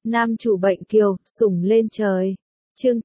Nam chủ bệnh kiều, sủng lên trời. Chương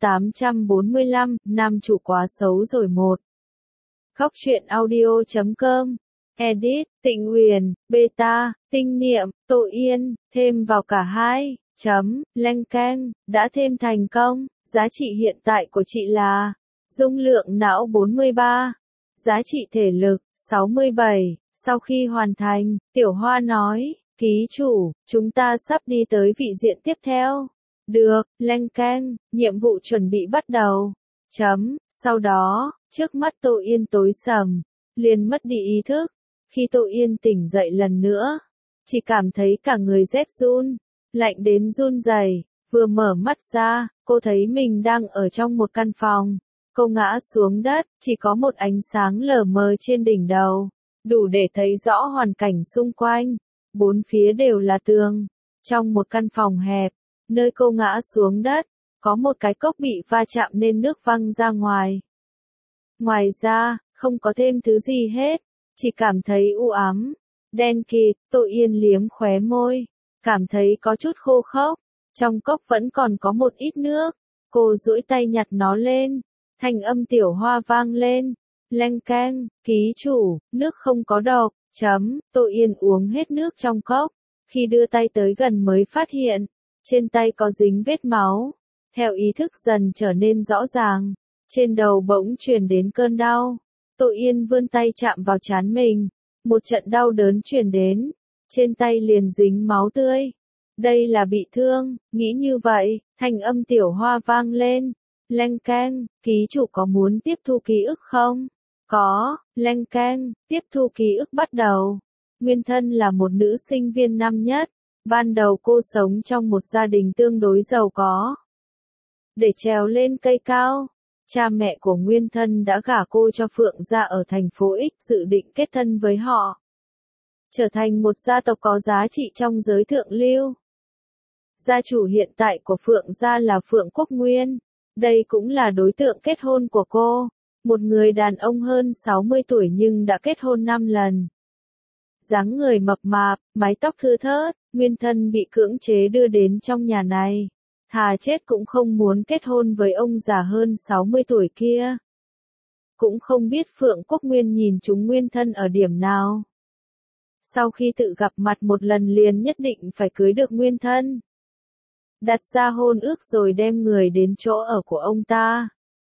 845, nam chủ quá xấu rồi một. Khóc chuyện audio.com. Edit, Tịnh Huyền, Beta, Tinh Niệm, Tô Yên, thêm vào cả hai. Leng keng, đã thêm thành công. Giá trị hiện tại của chị là dung lượng não 43. Giá trị thể lực 67. Sau khi hoàn thành, Tiểu Hoa nói, ký chủ, chúng ta sắp đi tới vị diện tiếp theo. Được, leng keng, nhiệm vụ chuẩn bị bắt đầu. Sau đó, trước mắt Tô Yên tối sầm, liền mất đi ý thức. Khi Tô Yên tỉnh dậy lần nữa, chỉ cảm thấy cả người rét run, lạnh đến run rẩy. Vừa mở mắt ra, cô thấy mình đang ở trong một căn phòng. Cô ngã xuống đất, chỉ có một ánh sáng lờ mờ trên đỉnh đầu, đủ để thấy rõ hoàn cảnh xung quanh. Bốn phía đều là tường. Trong một căn phòng hẹp, nơi cô ngã xuống đất, có một cái cốc bị va chạm nên nước văng ra ngoài. Ngoài ra, không có thêm thứ gì hết, chỉ cảm thấy u ám, đen kịt. Tô Yên liếm khóe môi, cảm thấy có chút khô khốc. Trong cốc vẫn còn có một ít nước, cô duỗi tay nhặt nó lên, thanh âm Tiểu Hoa vang lên, leng keng, ký chủ, nước không có độc. Tô Yên uống hết nước trong cốc, khi đưa tay tới gần mới phát hiện, trên tay có dính vết máu. Theo ý thức dần trở nên rõ ràng, trên đầu bỗng truyền đến cơn đau. Tô Yên vươn tay chạm vào trán mình, một trận đau đớn truyền đến, trên tay liền dính máu tươi. Đây là bị thương, nghĩ như vậy, thanh âm Tiểu Hoa vang lên, leng keng, ký chủ có muốn tiếp thu ký ức không? Có, leng keng, tiếp thu ký ức bắt đầu. Nguyên thân là một nữ sinh viên năm nhất, ban đầu cô sống trong một gia đình tương đối giàu có. Để trèo lên cây cao, cha mẹ của Nguyên thân đã gả cô cho Phượng gia ở thành phố X, dự định kết thân với họ, trở thành một gia tộc có giá trị trong giới thượng lưu. Gia chủ hiện tại của Phượng gia là Phượng Quốc Nguyên, đây cũng là đối tượng kết hôn của cô, một người đàn ông hơn 60 tuổi nhưng đã kết hôn 5 lần. Dáng người mập mạp, mái tóc thưa thớt, Nguyên thân bị cưỡng chế đưa đến trong nhà này, thà chết cũng không muốn kết hôn với ông già hơn 60 tuổi kia. Cũng không biết Phượng Quốc Nguyên nhìn chúng Nguyên thân ở điểm nào. Sau khi tự gặp mặt một lần liền nhất định phải cưới được Nguyên thân, đặt ra hôn ước rồi đem người đến chỗ ở của ông ta.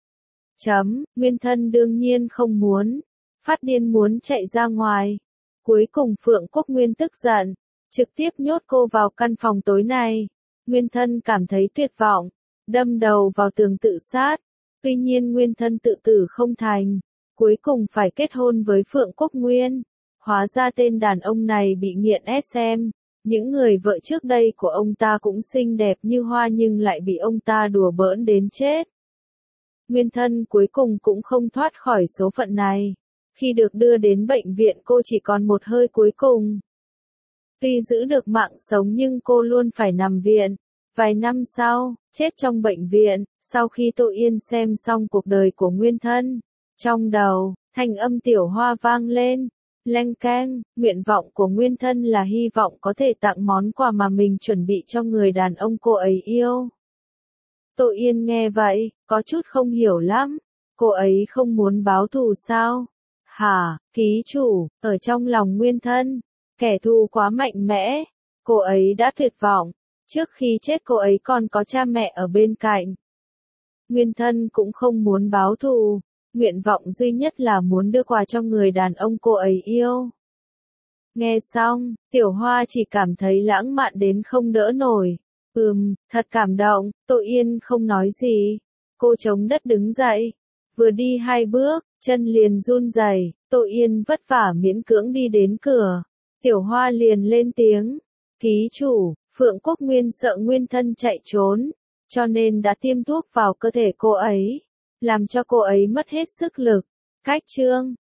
Nguyên thân đương nhiên không muốn, phát điên muốn chạy ra ngoài. Cuối cùng Phượng Quốc Nguyên tức giận, trực tiếp nhốt cô vào căn phòng tối này. Nguyên thân cảm thấy tuyệt vọng, đâm đầu vào tường tự sát. Tuy nhiên Nguyên thân tự tử không thành, cuối cùng phải kết hôn với Phượng Quốc Nguyên. Hóa ra tên đàn ông này bị nghiện SM. Những người vợ trước đây của ông ta cũng xinh đẹp như hoa nhưng lại bị ông ta đùa bỡn đến chết. Nguyên thân cuối cùng cũng không thoát khỏi số phận này. Khi được đưa đến bệnh viện cô chỉ còn một hơi cuối cùng. Tuy giữ được mạng sống nhưng cô luôn phải nằm viện. Vài năm sau, chết trong bệnh viện. Sau khi Tô Yên xem xong cuộc đời của Nguyên thân, trong đầu, thanh âm Tiểu Hoa vang lên. Leng keng, nguyện vọng của Nguyên thân là hy vọng có thể tặng món quà mà mình chuẩn bị cho người đàn ông cô ấy yêu. Tô Yên nghe vậy, có chút không hiểu lắm. Cô ấy không muốn báo thù sao? Hả, ký chủ, ở trong lòng Nguyên thân, kẻ thù quá mạnh mẽ. Cô ấy đã tuyệt vọng. Trước khi chết cô ấy còn có cha mẹ ở bên cạnh. Nguyên thân cũng không muốn báo thù. Nguyện vọng duy nhất là muốn đưa quà cho người đàn ông cô ấy yêu. Nghe xong, Tiểu Hoa chỉ cảm thấy lãng mạn đến không đỡ nổi. Thật cảm động. Tô Yên không nói gì. Cô chống đất đứng dậy. Vừa đi 2 bước, chân liền run rẩy. Tô Yên vất vả miễn cưỡng đi đến cửa. Tiểu Hoa liền lên tiếng. Ký chủ, Phượng Quốc Nguyên sợ Nguyên thân chạy trốn, cho nên đã tiêm thuốc vào cơ thể cô ấy, làm cho cô ấy mất hết sức lực. Cách chương